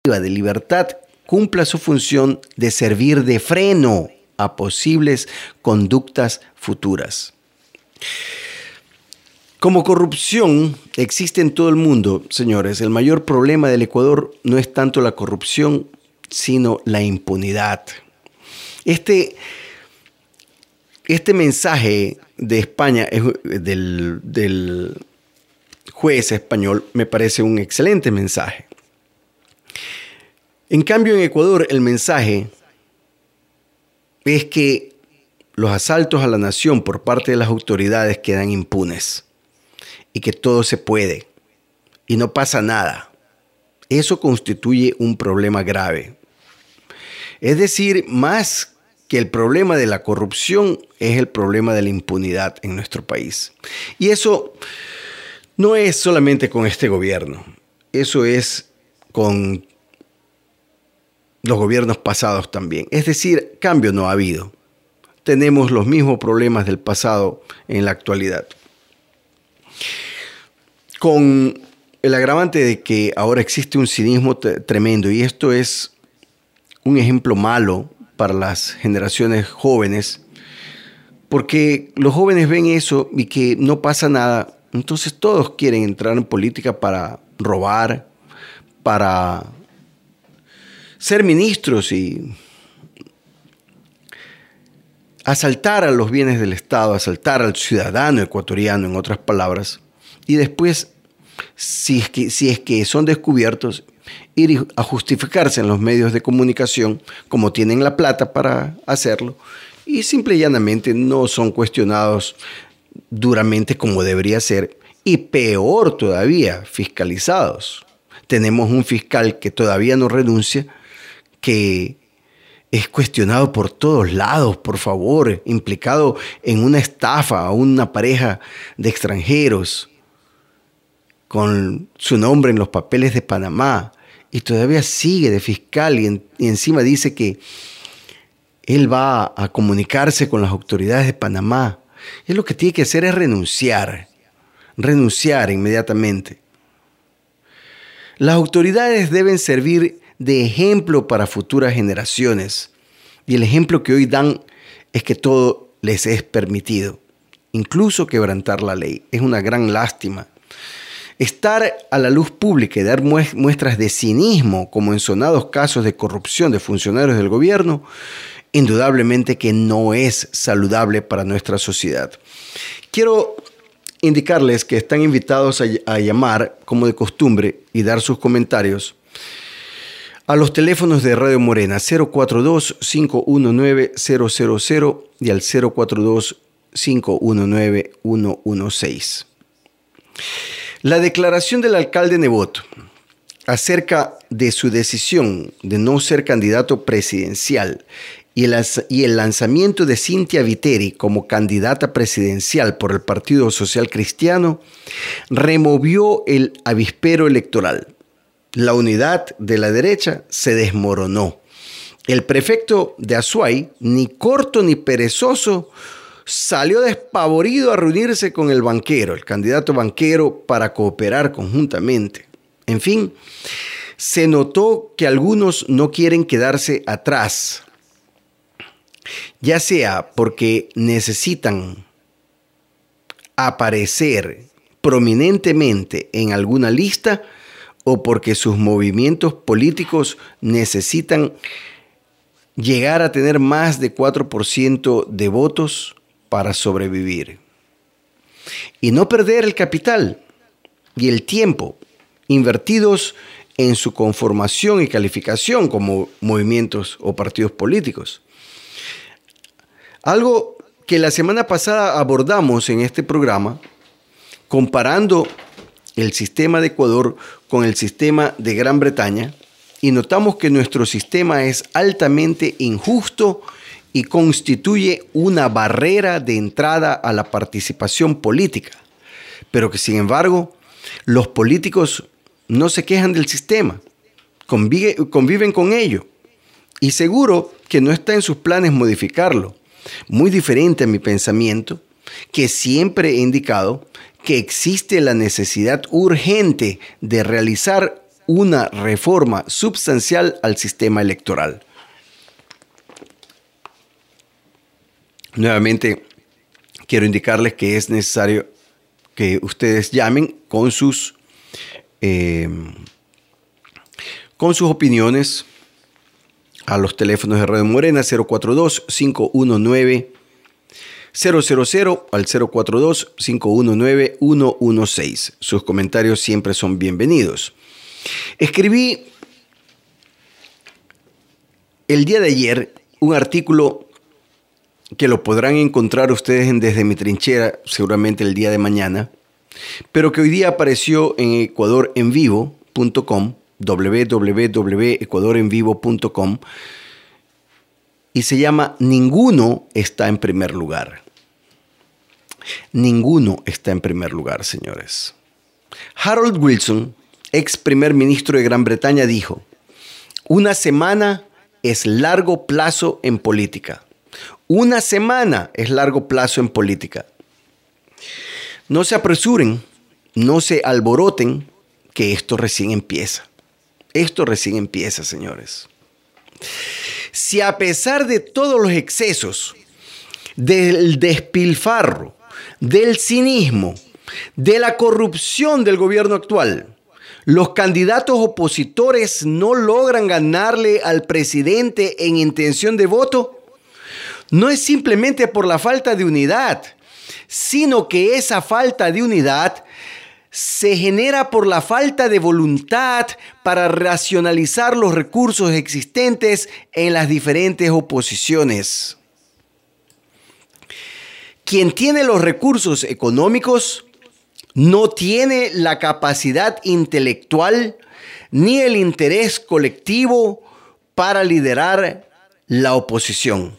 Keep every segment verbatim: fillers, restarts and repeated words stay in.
de libertad cumpla su función de servir de freno a posibles conductas futuras. Como corrupción existe en todo el mundo, señores, el mayor problema del Ecuador no es tanto la corrupción, sino la impunidad. Este, este mensaje de España, del, del juez español, me parece un excelente mensaje. En cambio, en Ecuador, el mensaje es que los asaltos a la nación por parte de las autoridades quedan impunes y que todo se puede y no pasa nada. Eso constituye un problema grave. Es decir, más que el problema de la corrupción es el problema de la impunidad en nuestro país. Y eso no es solamente con este gobierno, eso es con los gobiernos pasados también. Es decir, cambio no ha habido. Tenemos los mismos problemas del pasado en la actualidad. Con el agravante de que ahora existe un cinismo t- tremendo, y esto es un ejemplo malo para las generaciones jóvenes, porque los jóvenes ven eso y que no pasa nada, entonces todos quieren entrar en política para robar, para ser ministros y asaltar a los bienes del Estado, asaltar al ciudadano ecuatoriano, en otras palabras, y después, si es que, si es que son descubiertos, ir a justificarse en los medios de comunicación, como tienen la plata para hacerlo, y simple y llanamente no son cuestionados duramente como debería ser, y peor todavía, fiscalizados. Tenemos un fiscal que todavía no renuncia, que es cuestionado por todos lados, por favor, implicado en una estafa a una pareja de extranjeros con su nombre en los papeles de Panamá, y todavía sigue de fiscal y, en, y encima dice que él va a, a comunicarse con las autoridades de Panamá. Él lo que tiene que hacer es renunciar, renunciar inmediatamente. Las autoridades deben servir de ejemplo para futuras generaciones. Y el ejemplo que hoy dan es que todo les es permitido, incluso quebrantar la ley. Es una gran lástima. Estar a la luz pública y dar muestras de cinismo, como en sonados casos de corrupción de funcionarios del gobierno, indudablemente que no es saludable para nuestra sociedad. Quiero indicarles que están invitados a, a llamar, como de costumbre, y dar sus comentarios a los teléfonos de Radio Morena cero cuatro dos, cinco uno nueve, cero cero cero y al cero cuatro dos, cinco uno nueve, uno uno seis. La declaración del alcalde Nebot acerca de su decisión de no ser candidato presidencial y el, y el lanzamiento de Cynthia Viteri como candidata presidencial por el Partido Social Cristiano removió el avispero electoral. La unidad de la derecha se desmoronó. El prefecto de Azuay, ni corto ni perezoso, salió despavorido a reunirse con el banquero, el candidato banquero, para cooperar conjuntamente. En fin, se notó que algunos no quieren quedarse atrás, ya sea porque necesitan aparecer prominentemente en alguna lista o porque sus movimientos políticos necesitan llegar a tener más de cuatro por ciento de votos para sobrevivir. Y no perder el capital y el tiempo invertidos en su conformación y calificación como movimientos o partidos políticos. Algo que la semana pasada abordamos en este programa, comparando el sistema de Ecuador con el sistema de Gran Bretaña, y notamos que nuestro sistema es altamente injusto y constituye una barrera de entrada a la participación política, pero que sin embargo los políticos no se quejan del sistema, convive, conviven con ello, y seguro que no está en sus planes modificarlo. Muy diferente a mi pensamiento, que siempre he indicado que existe la necesidad urgente de realizar una reforma sustancial al sistema electoral. Nuevamente, quiero indicarles que es necesario que ustedes llamen con sus, eh, con sus opiniones a los teléfonos de Radio Morena cero cuatro dos, cinco uno nueve, cero cero cero al cero cuatro dos, cinco uno nueve, uno uno seis. Sus comentarios siempre son bienvenidos. Escribí el día de ayer un artículo que lo podrán encontrar ustedes en Desde mi Trinchera, seguramente el día de mañana, pero que hoy día apareció en ecuador en vivo punto com, doble u doble u doble u punto ecuador en vivo punto com, y se llama Ninguno está en primer lugar. Ninguno está en primer lugar, señores. Harold Wilson, ex primer ministro de Gran Bretaña, dijo: una semana es largo plazo en política. Una semana es largo plazo en política. No se apresuren, no se alboroten, que esto recién empieza. Esto recién empieza, señores. Si a pesar de todos los excesos, del despilfarro, del cinismo, de la corrupción del gobierno actual, los candidatos opositores no logran ganarle al presidente en intención de voto, no es simplemente por la falta de unidad, sino que esa falta de unidad se genera por la falta de voluntad para racionalizar los recursos existentes en las diferentes oposiciones. Quien tiene los recursos económicos no tiene la capacidad intelectual ni el interés colectivo para liderar la oposición,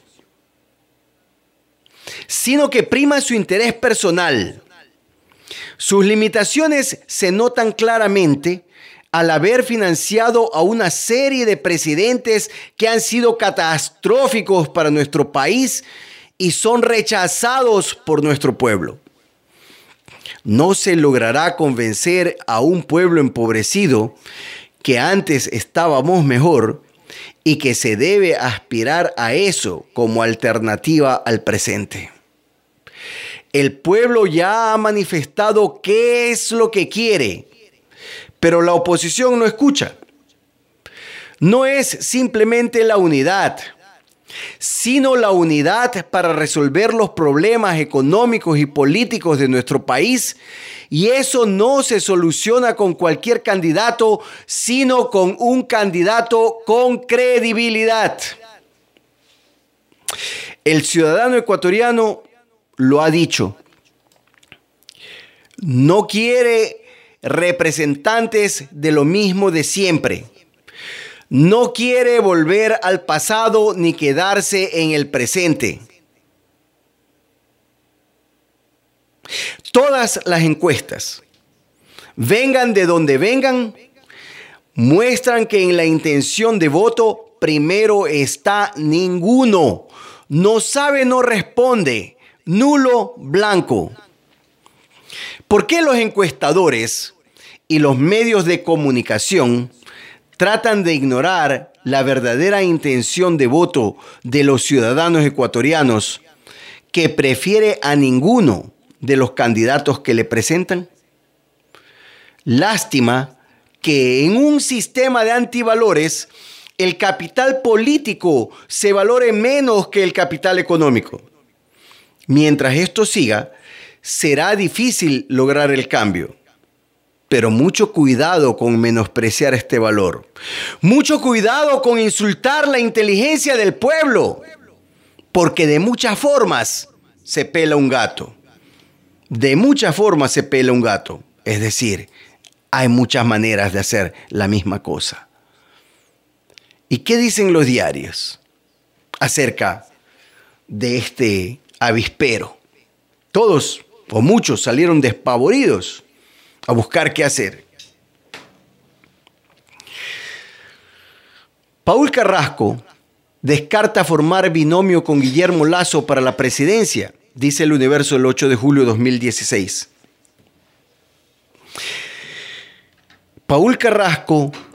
sino que prima su interés personal. Sus limitaciones se notan claramente al haber financiado a una serie de presidentes que han sido catastróficos para nuestro país y son rechazados por nuestro pueblo. No se logrará convencer a un pueblo empobrecido que antes estábamos mejor y que se debe aspirar a eso como alternativa al presente. El pueblo ya ha manifestado qué es lo que quiere, pero la oposición no escucha. No es simplemente la unidad, sino la unidad para resolver los problemas económicos y políticos de nuestro país. Y eso no se soluciona con cualquier candidato, sino con un candidato con credibilidad. El ciudadano ecuatoriano lo ha dicho. No quiere representantes de lo mismo de siempre. No quiere volver al pasado ni quedarse en el presente. Todas las encuestas, vengan de donde vengan, muestran que en la intención de voto primero está ninguno. No sabe, no responde. Nulo, blanco. ¿Por qué los encuestadores y los medios de comunicación tratan de ignorar la verdadera intención de voto de los ciudadanos ecuatorianos, que prefiere a ninguno de los candidatos que le presentan? Lástima que en un sistema de antivalores el capital político se valore menos que el capital económico. Mientras esto siga, será difícil lograr el cambio. Pero mucho cuidado con menospreciar este valor. Mucho cuidado con insultar la inteligencia del pueblo. Porque de muchas formas se pela un gato. De muchas formas se pela un gato. Es decir, hay muchas maneras de hacer la misma cosa. ¿Y qué dicen los diarios acerca de este avispero? Todos o muchos salieron despavoridos a buscar qué hacer. Paul Carrasco descarta formar binomio con Guillermo Lasso para la presidencia, dice El Universo el ocho de julio de dos mil dieciséis. Paul Carrasco